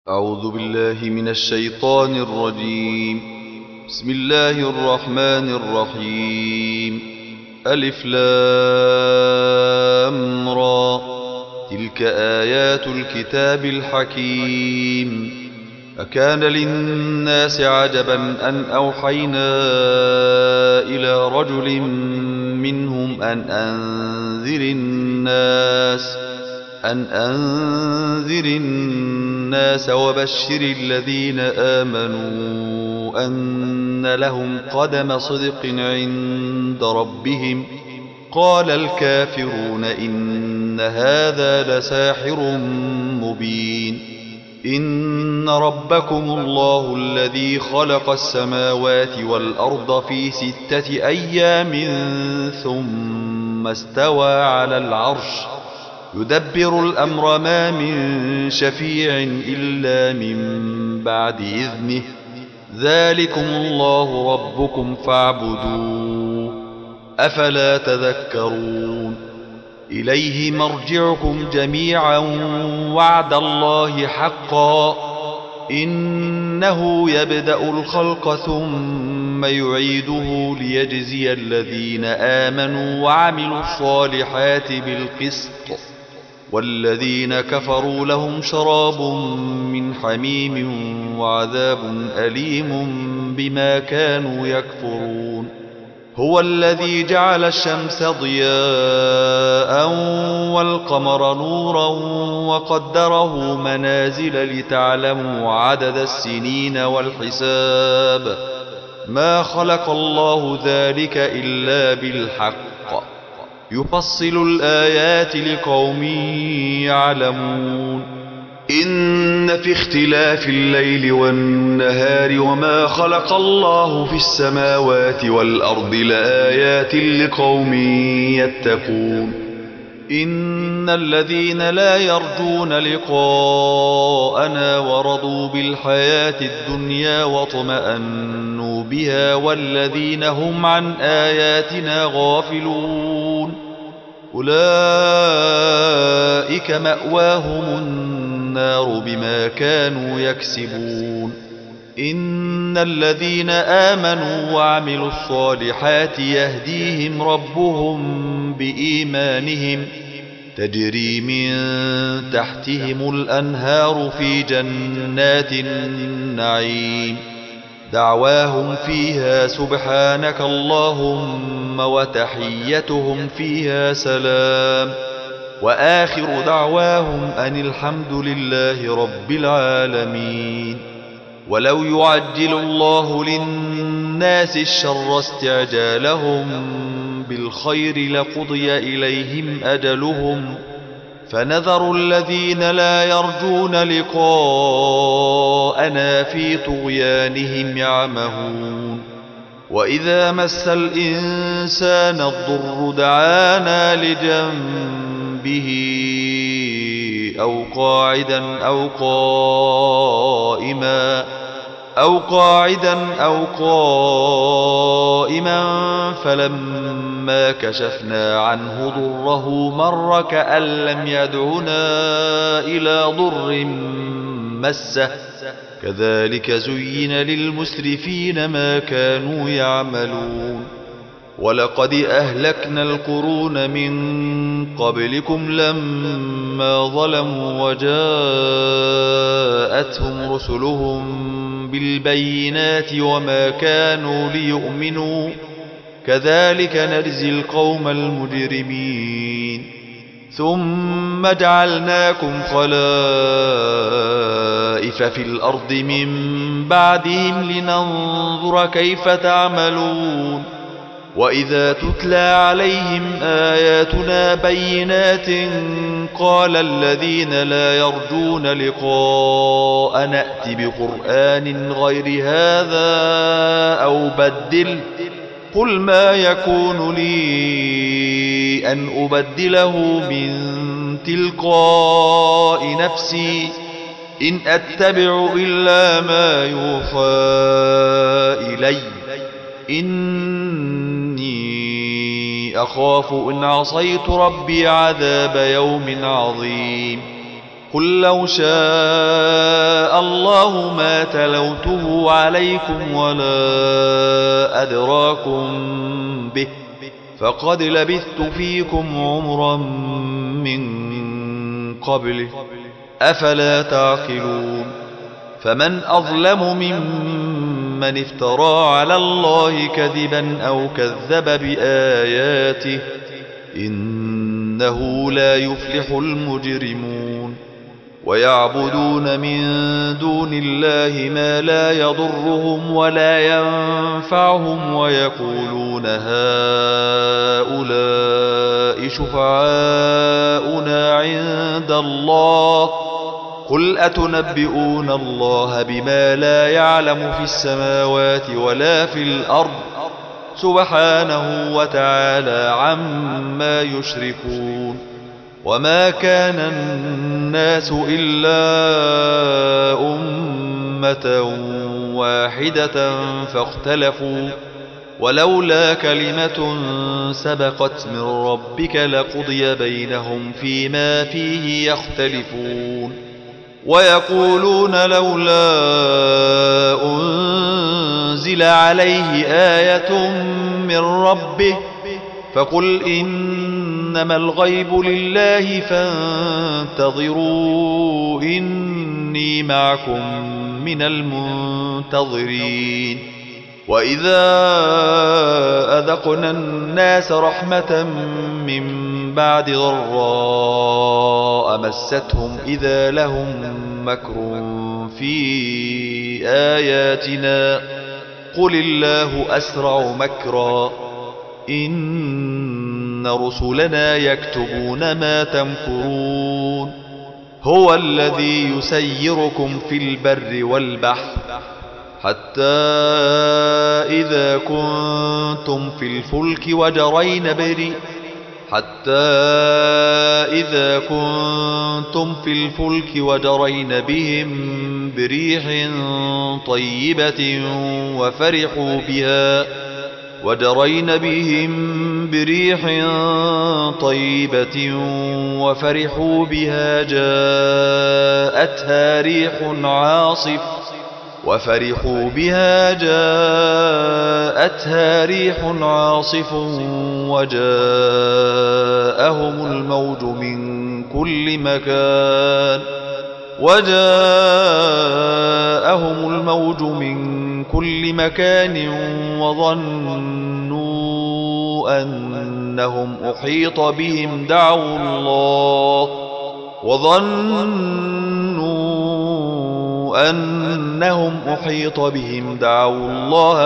أعوذ بالله من الشيطان الرجيم. بسم الله الرحمن الرحيم. ألف لام را، تلك آيات الكتاب الحكيم. أكان للناس عجبا أن أوحينا إلى رجل منهم أن أنذر الناس وبشر الذين آمنوا أن لهم قدم صدق عند ربهم. قال الكافرون إن هذا لساحر مبين. إن ربكم الله الذي خلق السماوات والأرض في 6 أيام ثم استوى على العرش يدبر الأمر، ما من شفيع إلا من بعد إذنه. ذلكم الله ربكم فاعبدوه، أفلا تذكرون. إليه مرجعكم جميعا، وعد الله حقا. إنه يبدأ الخلق ثم يعيده ليجزي الذين آمنوا وعملوا الصالحات بالقسط، والذين كفروا لهم شراب من حميم وعذاب أليم بما كانوا يكفرون. هو الذي جعل الشمس ضياء والقمر نورا وقدره منازل لتعلموا عدد السنين والحساب. ما خلق الله ذلك إلا بالحق، يفصل الآيات لقوم يعلمون. إن في اختلاف الليل والنهار وما خلق الله في السماوات والأرض لآيات لقوم يتقون. إن الذين لا يرجون لقاءنا ورضوا بالحياة الدنيا واطمأنوا بها والذين هم عن آياتنا غافلون أولئك مأواهم النار بما كانوا يكسبون. إن الذين آمنوا وعملوا الصالحات يهديهم ربهم بإيمانهم، تجري من تحتهم الأنهار في جنات النعيم. دعواهم فيها سبحانك اللهم وتحيتهم فيها سلام، وآخر دعواهم أن الحمد لله رب العالمين. ولو يعجل الله للناس الشر استعجالهم بالخير لقضي إليهم أجلهم، فنذر الذين لا يرجون لقاءنا في طغيانهم يعمهون. وإذا مس الإنسان الضر دعانا لجنبه أو قاعدا أو قائما فلما كشفنا عنه ضره مر كأن لم يدعنا إلى ضر مسه. كذلك زين للمسرفين ما كانوا يعملون. ولقد أهلكنا القرون من قبلكم لما ظلموا وجاءتهم رسلهم بالبينات وما كانوا ليؤمنوا، كذلك نجزي القوم المجرمين. ثم جعلناكم خلائف في الأرض من بعدهم لننظر كيف تعملون. وإذا تتلى عليهم آياتنا بينات قال الذين لا يرجون لقاء نأت بقرآن غير هذا أو بدل. قل ما يكون لي أن أبدله من تلقاء نفسي، إن أتبع إلا ما يوحى إلي، إني أخاف إن عصيت ربي عذاب يوم عظيم. قل لو شاء الله ما تلوته عليكم ولا أدراكم به فقد لبثت فيكم عمرا من قبله أفلا تعقلون فمن أظلم ممن افترى على الله كذبا أو كذب بآياته إنه لا يفلح المجرمون ويعبدون من دون الله ما لا يضرهم ولا ينفعهم ويقولون هؤلاء شفعاؤنا عند الله قل أتنبئون الله بما لا يعلم في السماوات ولا في الأرض سبحانه وتعالى عما يشركون وما كان الناس إلا أمة واحدة فاختلفوا ولولا كلمة سبقت من ربك لقضي بينهم فيما فيه يختلفون ويقولون لولا أنزل عليه آية من ربه فقل إنما الغيب لله فانتظروا إني معكم من المنتظرين وإذا أذقنا الناس رحمة من بعد ضراء مستهم إذا لهم مكر في آياتنا قل الله أسرع مكرا إن رسلنا يكتبون ما تمكرون هو الذي يسيركم في البر والبحر حتى إذا كنتم في الفلك وجرين بهم بريح طيبة وفرحوا بها جاءتها ريح عاصف وجاءهم الموج من كل مكان وظنوا أنهم أحيط بهم دعوا الله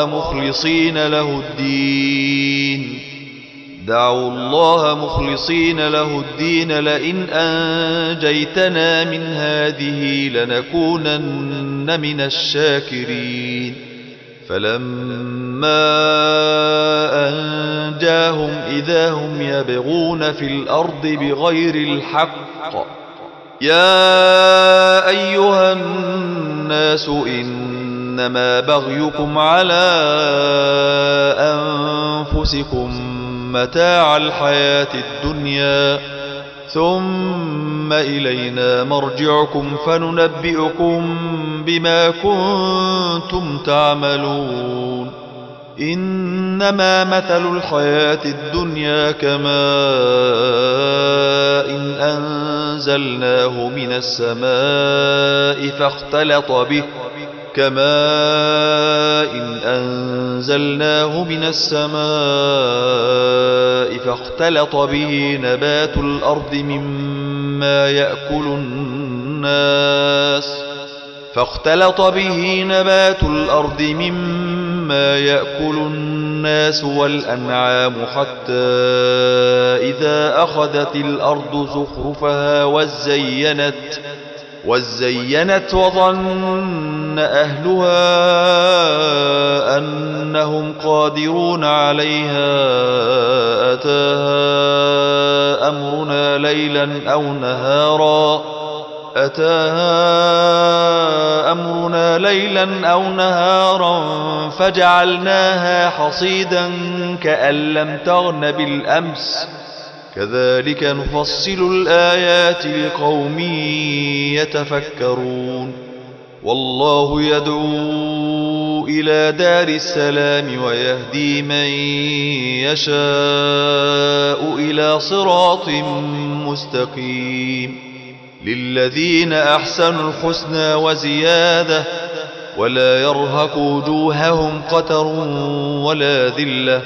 مخلصين له الدين لئن أنجيتنا من هذه لنكونن من الشاكرين فلما أنجاهم إذا هم يبغون في الأرض بغير الحق يا أيها الناس إنما بغيكم على أنفسكم متاع الحياة الدنيا ثم إلينا مرجعكم فننبئكم بما كنتم تعملون إنما مثل الحياة الدنيا كماء إن أنزلناه من السماء فاختلط به نبات الأرض مما يأكل الناس والأنعام حتى إذا أخذت الأرض زخرفها وزينت وظن أهلها أنهم قادرون عليها أتاها أمرنا ليلا أو نهارا فجعلناها حصيدا كأن لم تغن بالأمس كذلك نفصل الآيات لقوم يتفكرون والله يدعو إلى دار السلام ويهدي من يشاء إلى صراط مستقيم للذين أحسنوا الحسنى وزيادة ولا يرهق وجوههم قتر ولا ذلة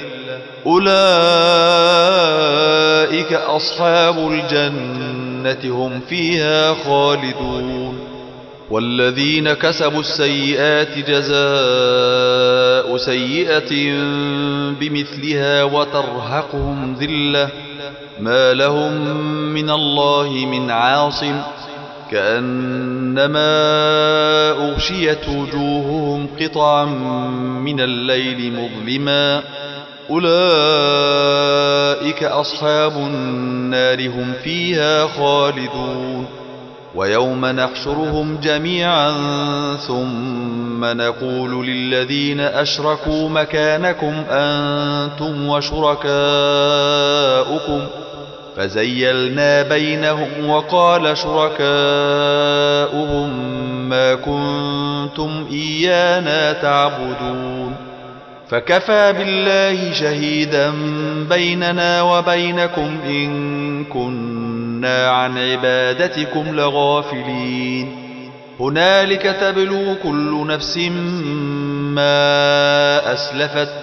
أولئك أصحاب الجنة هم فيها خالدون والذين كسبوا السيئات جزاء سيئة بمثلها وترهقهم ذلة ما لهم من الله من عاصم كأنما أغشيت وجوههم قطعا من الليل مظلما أولئك أصحاب النار هم فيها خالدون ويوم نحشرهم جميعا ثم نقول للذين أشركوا مكانكم أنتم وشركاؤكم فزيلنا بينهم وقال شركاؤهم ما كنتم إيانا تعبدون فكفى بالله شهيدا بيننا وبينكم إن كنا عن عبادتكم لغافلين هنالك تبلو كل نفس ما أسلفت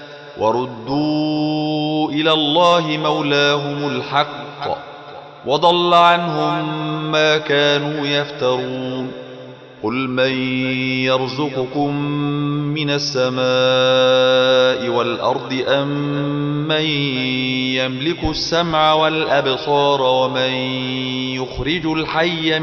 وردوا إلى الله مولاهم الحق وضل عنهم ما كانوا يفترون قل من يرزقكم من السماء والأرض أم من يملك السمع والأبصار ومن يخرج الحي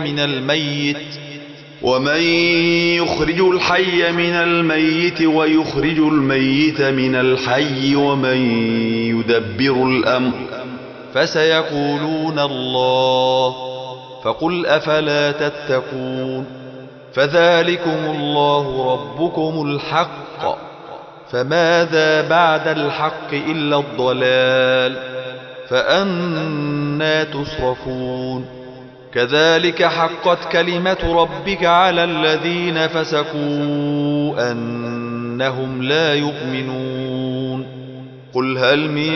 من الميت ويخرج الميت من الحي ومن يدبر الأمر فسيقولون الله فقل أفلا تتقون فذلكم الله ربكم الحق فماذا بعد الحق إلا الضلال فأنى تصرفون كذلك حقت كلمة ربك على الذين فسقوا أنهم لا يؤمنون قل هل من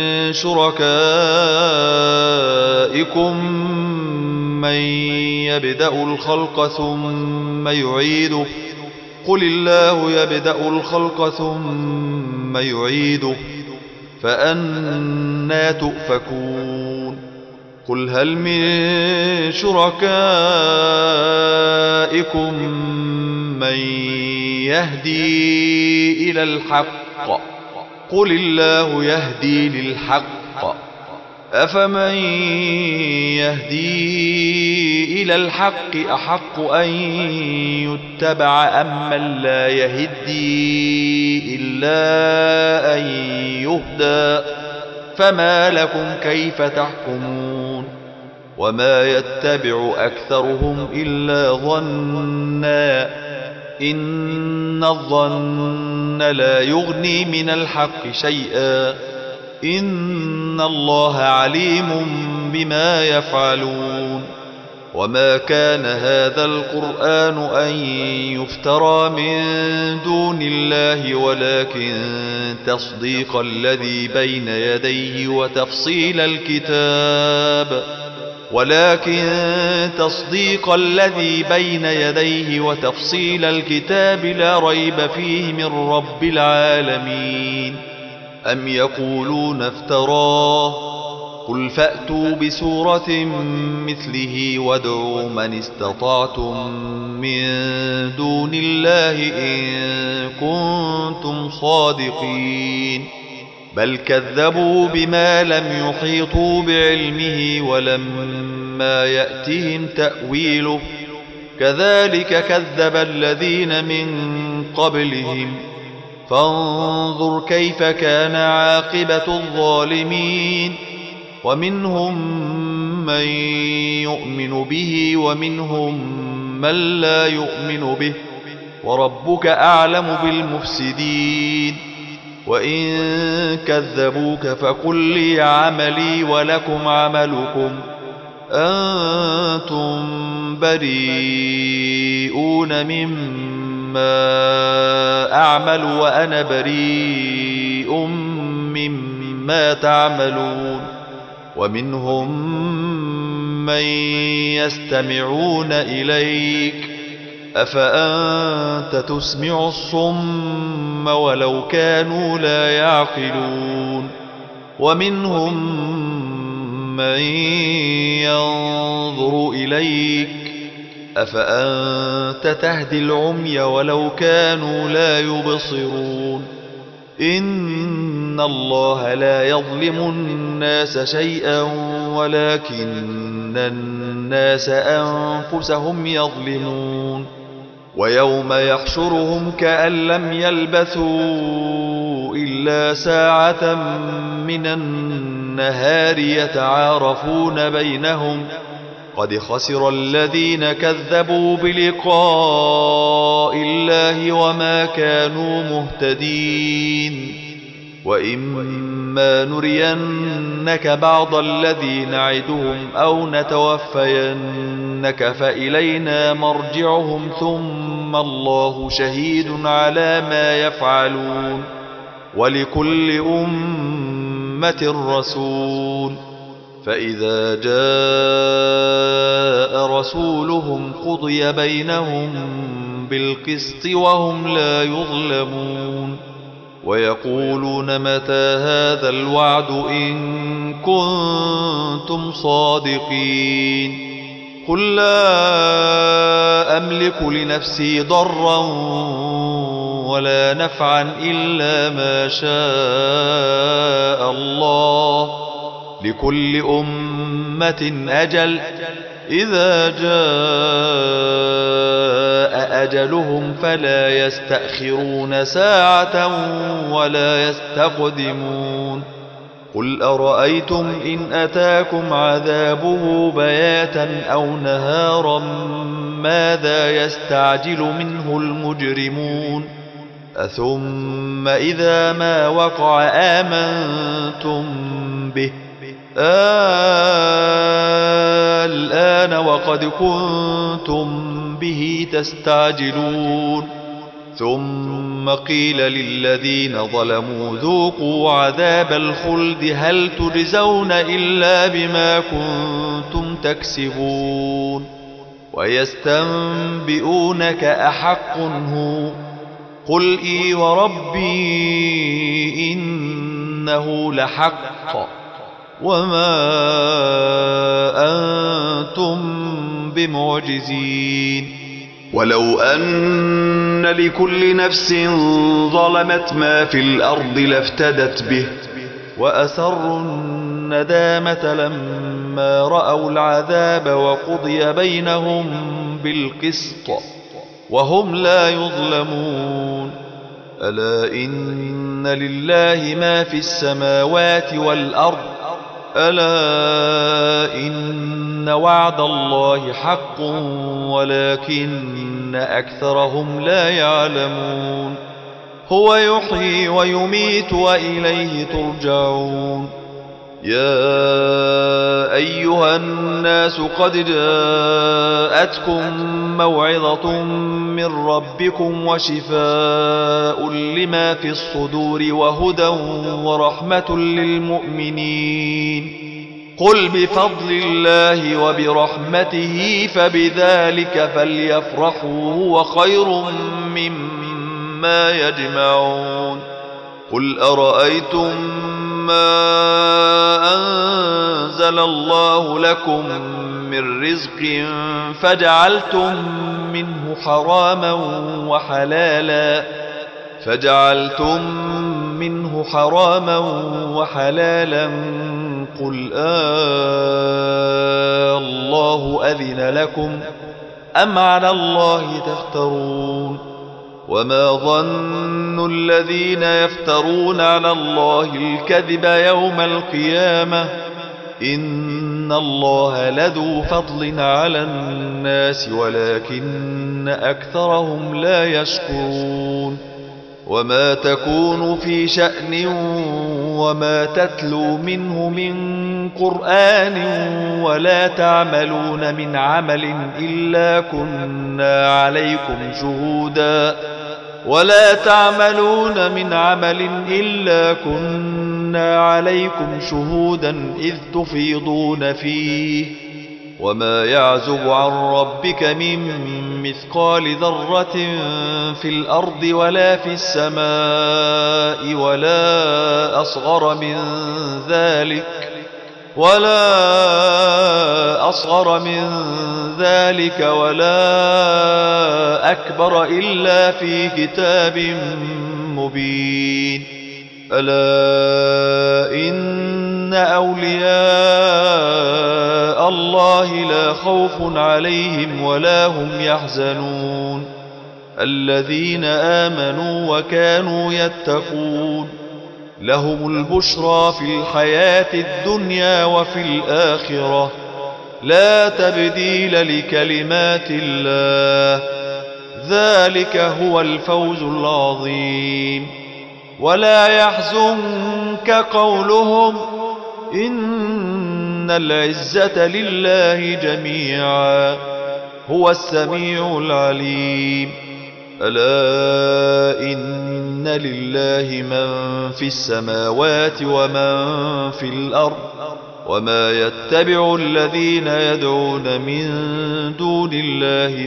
شركائكم من يبدأ الخلق ثم يعيده قل الله يبدأ الخلق ثم يعيده فأنى تؤفكون قل هل من شركائكم من يهدي إلى الحق قل الله يهدي للحق أفمن يهدي إلى الحق أحق أن يتبع أم من لا يهدي إلا أن يهدى فما لكم كيف تحكمون وما يتبع أكثرهم إلا ظنا إن الظن لا يغني من الحق شيئا إن الله عليم بما يفعلون وما كان هذا القرآن أن يفترى من دون الله ولكن تصديق الذي بين يديه وتفصيل الكتاب لا ريب فيه من رب العالمين أم يقولون افتراه قل فأتوا بسورة مثله وادعوا من استطعتم من دون الله إن كنتم صادقين بل كذبوا بما لم يحيطوا بعلمه ولما يأتهم تأويله كذلك كذب الذين من قبلهم فانظر كيف كان عاقبة الظالمين ومنهم من يؤمن به ومنهم من لا يؤمن به وربك أعلم بالمفسدين وإن كذبوك فقل لي عملي ولكم عملكم أنتم بريئون مما أعمل وأنا بريء مما تعملون ومنهم من يستمعون إليك أفأنت تسمع الصم ولو كانوا لا يعقلون ومنهم من ينظر إليك أفأنت تهدي العمي ولو كانوا لا يبصرون إن الله لا يظلم الناس شيئا ولكن الناس أنفسهم يظلمون ويوم يحشرهم كأن لم يلبثوا إلا ساعة من النهار يتعارفون بينهم قد خسر الذين كذبوا بلقاء الله وما كانوا مهتدين وإما نرينك بعض الذي نعدهم أو نتوفينك فإلينا مرجعهم ثم الله شهيد على ما يفعلون ولكل أمة رسول فإذا جاء رسولهم قضي بينهم بالقسط وهم لا يظلمون ويقولون متى هذا الوعد إن كنتم صادقين قل لا أملك لنفسي ضرا ولا نفعا إلا ما شاء الله لكل أمة أجل إذا جاء أجلهم فلا يستأخرون ساعة ولا يستقدمون قل أرأيتم إن أتاكم عذابه بياتا أو نهارا ماذا يستعجل منه المجرمون أثم إذا ما وقع آمنتم به الآن وقد كنتم به تستعجلون ثم قيل للذين ظلموا ذوقوا عذاب الخلد هل تجزون إلا بما كنتم تكسبون ويستنبئونك أحق هو قل إي وربي إنه لحق وما أنتم بمعجزين ولو أن لكل نفس ظلمت ما في الأرض لافتدت به وأسروا الندامة لما رأوا العذاب وقضي بينهم بالقسط وهم لا يظلمون ألا إن لله ما في السماوات والأرض ألا إن وعد الله حق ولكن أكثرهم لا يعلمون هو يحيي ويميت وإليه ترجعون يا أيها الناس قد جاءتكم موعظة من ربكم وشفاء لما في الصدور وهدى ورحمة للمؤمنين قل بفضل الله وبرحمته فبذلك فليفرحوا هو خير مما يجمعون قل أرأيتم ما أنزل الله لكم من رزق فجعلتم منه حراما وحلالا قل الله أذن لكم أم على الله تفترون وما ظن الذين يفترون على الله الكذب يوم القيامة إن الله لذو فضل على الناس ولكن أكثرهم لا يشكرون وما تكون في شأن وما تتلو منه من قرآن ولا تعملون من عمل إلا كنا عليكم شهودا إذ تفيضون فيه وما يعزب عن ربك من مثقال ذرة في الأرض ولا في السماء ولا أصغر من ذلك ولا أكبر إلا في كتاب مبين. ألا إن أولياء الله لا خوف عليهم ولا هم يحزنون الذين آمنوا وكانوا يتقون لهم البشرى في الحياة الدنيا وفي الآخرة لا تبديل لكلمات الله ذلك هو الفوز العظيم. ولا يحزنك قولهم إن العزة لله جميعا هو السميع العليم. ألا إن لله من في السماوات ومن في الأرض وما يتبع الذين يدعون من دون الله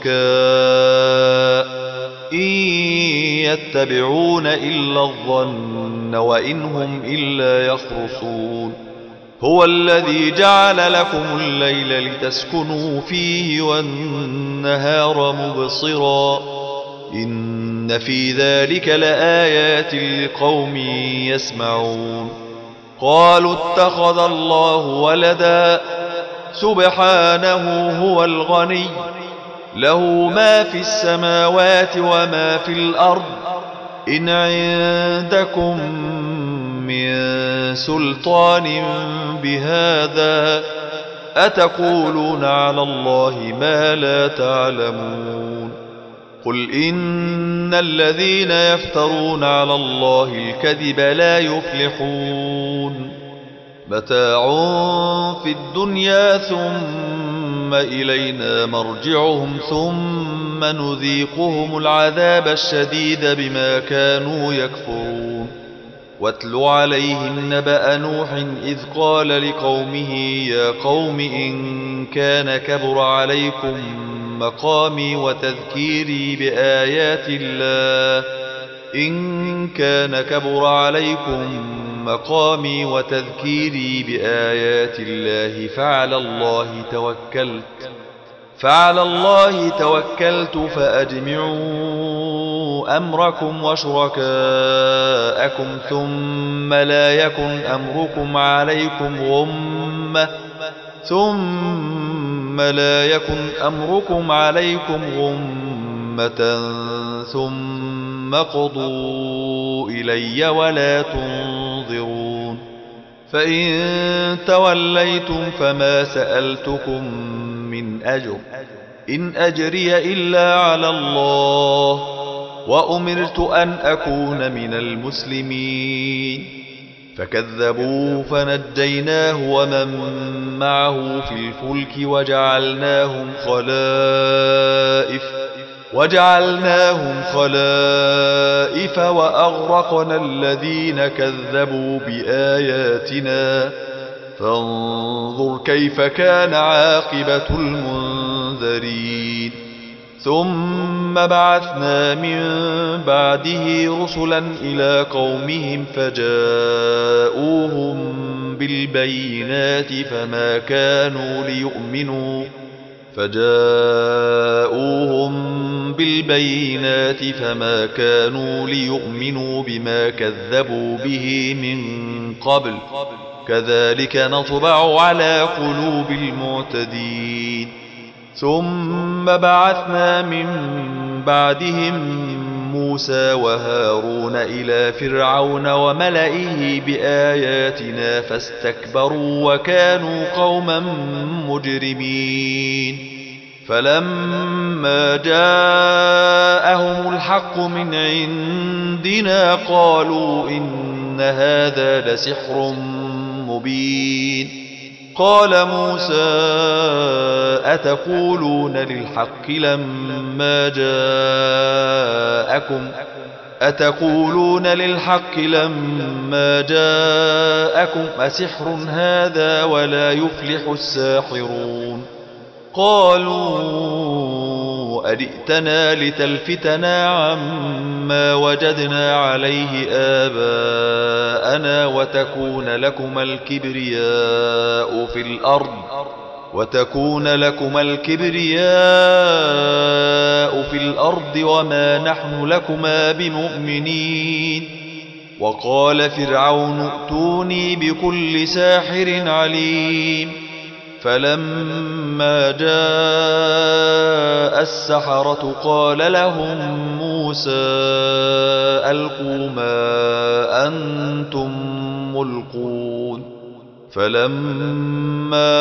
شركاء إن يتبعون إلا الظن وإن هم إلا يخرصون. هو الذي جعل لكم الليل لتسكنوا فيه والنهار مبصرا إن في ذلك لآيات لقوم يسمعون. قالوا اتخذ الله ولدا سبحانه هو الغني له ما في السماوات وما في الأرض إن عندكم من سلطان بهذا أتقولون على الله ما لا تعلمون. قل إن الذين يفترون على الله الكذب لا يفلحون متاع في الدنيا ثم إلينا مرجعهم ثم نذيقهم العذاب الشديد بما كانوا يكفرون. واتل عليهم نبأ نوح إذ قال لقومه يا قوم إن كان كبر عليكم مقامي وتذكيري بآيات الله فعلى الله توكلت فأجمعوا أمركم وشركاءكم ثم لا يكن أمركم عليكم غمة ثم قضوا إلي ولا تنظرون. فإن توليتم فما سألتكم من أجر إن أجري إلا على الله وأمرت أن أكون من المسلمين. فكذبوه فنجيناه ومن معه في الفلك وجعلناهم خلائف وأغرقنا الذين كذبوا بآياتنا فانظر كيف كان عاقبة المنذرين. ثم بعثنا من بعده رسلا إلى قومهم فجاءوهم بالبينات فما كانوا ليؤمنوا بما كذبوا به من قبل كذلك نطبع على قلوب المعتدين. ثم بعثنا من بعدهم موسى وهارون إلى فرعون وملئه بآياتنا فاستكبروا وكانوا قوما مجرمين. فلما جاءهم الحق من عندنا قالوا إن هذا لسحر مبين قال موسى أتقولون للحق لما جاءكم أسحر هذا ولا يفلح الساحرون قالوا أجئتنا لتلفتنا عما وجدنا عليه آباءنا وتكون لكما الكبرياء في الأرض وما نحن لكما بمؤمنين وقال فرعون ائتوني بكل ساحر عليم فلما جاء السحرة قال لهم موسى ألقوا ما أنتم ملقون فلما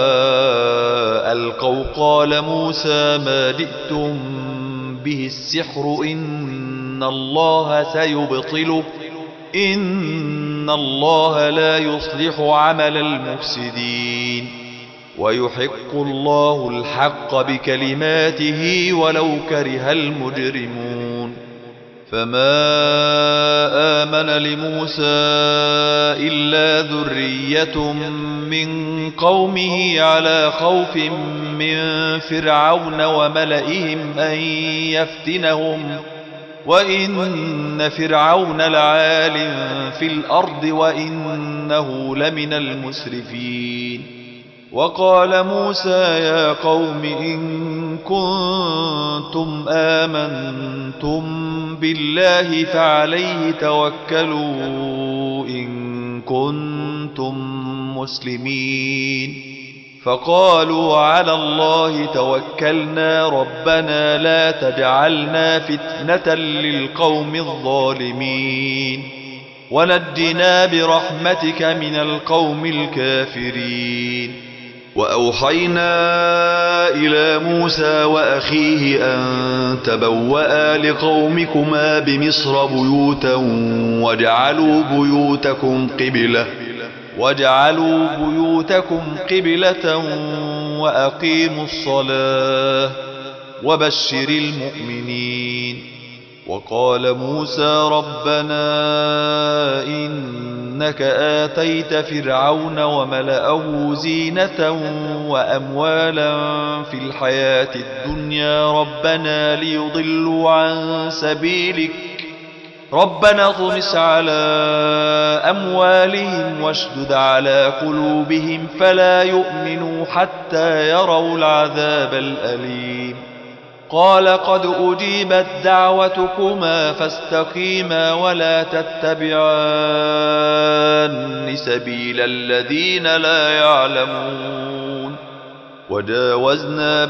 ألقوا قال موسى ما جئتم به السحر إن الله سيبطله إن الله لا يصلح عمل المفسدين ويحق الله الحق بكلماته ولو كره المجرمون فما آمن لموسى إلا ذرية من قومه على خوف من فرعون وملئهم أن يفتنهم وإن فرعون لعال في الأرض وإنه لمن المسرفين وقال موسى يا قوم إن كنتم آمنتم بالله فعليه توكلوا إن كنتم مسلمين فقالوا على الله توكلنا ربنا لا تجعلنا فتنة للقوم الظالمين ونجنا برحمتك من القوم الكافرين وأوحينا إلى موسى وأخيه أن تبوأ لقومكما بمصر بيوتا واجعلوا بيوتكم قبلة وأقيموا الصلاة وبشر المؤمنين وقال موسى ربنا إنك آتيت فرعون وملأه زينة وأموالا في الحياة الدنيا ربنا ليضلوا عن سبيلك ربنا اطمس على أموالهم واشدد على قلوبهم فلا يؤمنوا حتى يروا العذاب الأليم قال قد أجيبت دعوتكما فاستقيما ولا تتبعان سبيل الذين لا يعلمون وجاوزنا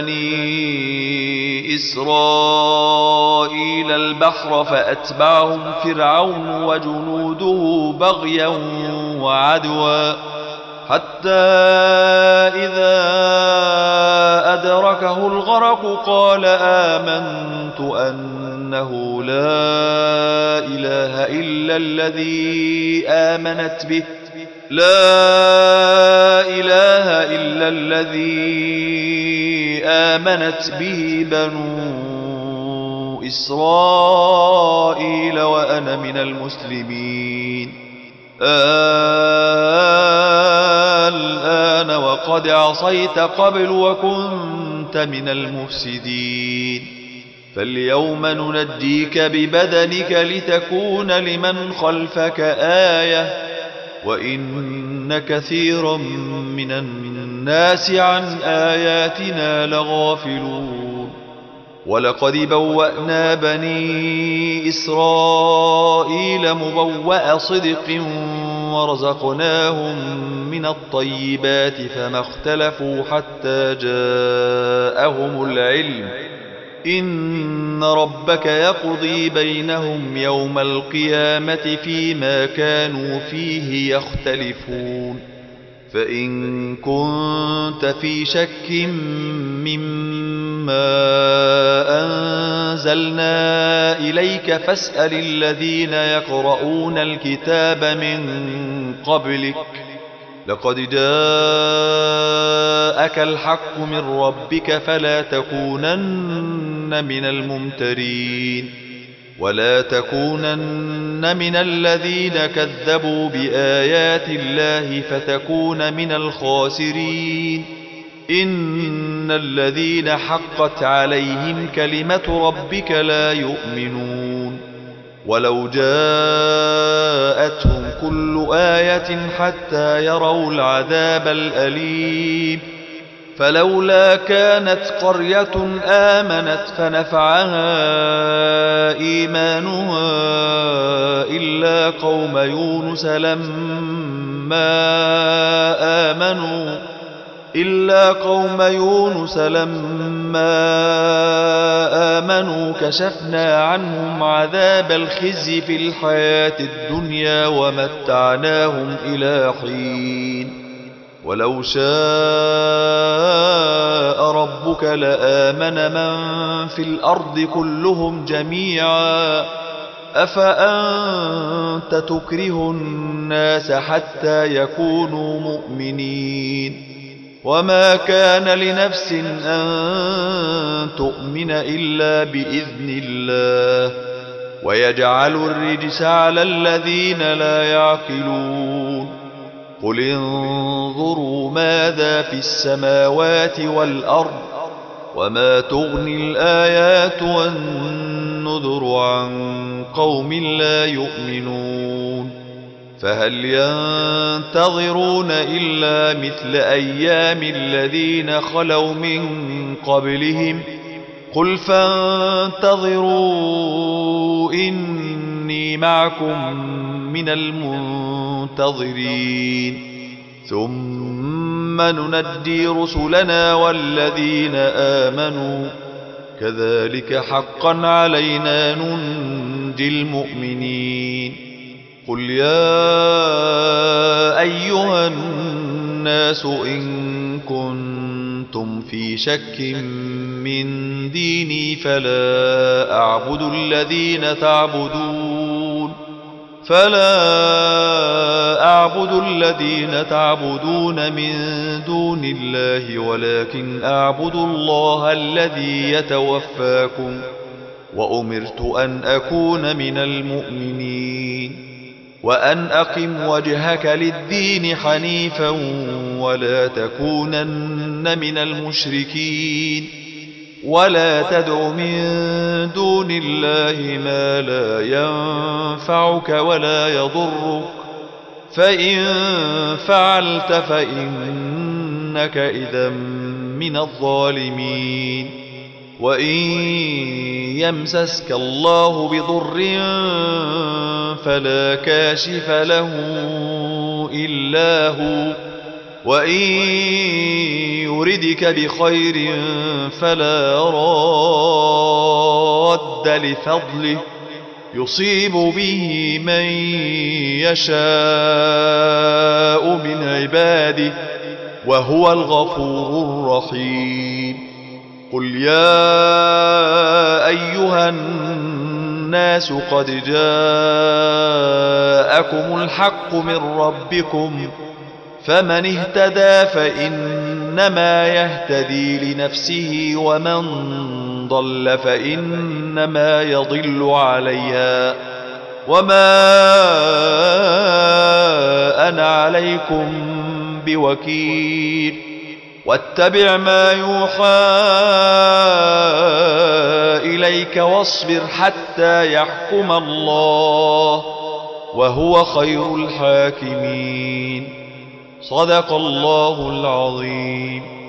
ببني إسرائيل البحر فأتبعهم فرعون وجنوده بغيا وعدوا حتى إذا أدركه الغرق قال آمنت أنه لا إله إلا الذي آمنت به بنو إسرائيل وأنا من المسلمين الآن وقد عصيت قبل وكنت من المفسدين فاليوم ننجيك ببدنك لتكون لمن خلفك آية وإن كثيرا من الناس عن آياتنا لغافلون ولقد بوأنا بني إسرائيل مبوأ صدق ورزقناهم من الطيبات فما اختلفوا حتى جاءهم العلم إن ربك يقضي بينهم يوم القيامة فيما كانوا فيه يختلفون فإن كنت في شك مما أنزلنا إليك فاسأل الذين يقرؤون الكتاب من قبلك لقد جاءك الحق من ربك فلا تكونن من الممترين ولا تكونن من الذين كذبوا بآيات الله فتكون من الخاسرين إن الذين حقت عليهم كلمة ربك لا يؤمنون ولو جاءتهم كل آية حتى يروا العذاب الأليم فلولا كانت قرية آمنت فنفعها إيمانها إلا قوم يونس لما آمنوا كشفنا عنهم عذاب الخزي في الحياة الدنيا ومتعناهم إلى حين ولو شاء ربك لآمن من في الأرض كلهم جميعا أفأنت تكره الناس حتى يكونوا مؤمنين وما كان لنفس أن تؤمن إلا بإذن الله ويجعل الرجس على الذين لا يعقلون قل انظروا ماذا في السماوات والأرض وما تغني الآيات والنذر عن قوم لا يؤمنون فهل ينتظرون إلا مثل أيام الذين خلوا من قبلهم قل فانتظروا إني معكم من المنتظرين ثم ننجي رسلنا والذين آمنوا كذلك حقا علينا ننجي المؤمنين قل يا أيها الناس إن كنتم في شك من ديني فلا أعبد الذين تعبدون من دون الله ولكن أعبد الله الذي يتوفاكم وأمرت أن أكون من المؤمنين وأن أقم وجهك للدين حنيفا ولا تكونن من المشركين ولا تدع من دون الله ما لا ينفعك ولا يضرك فإن فعلت فإنك إذا من الظالمين وإن يمسسك الله بضر فلا كاشف له إلا هو وإن يردك بخير فلا راد لفضله يصيب به من يشاء من عباده وهو الغفور الرحيم قل يا أيها الناس قد جاءكم الحق من ربكم فمن اهتدى فإنما يهتدي لنفسه ومن ضل فإنما يضل عليها وما أنا عليكم بوكيل واتبع ما يوحى إليك واصبر حتى يحكم الله وهو خير الحاكمين صدق الله العظيم.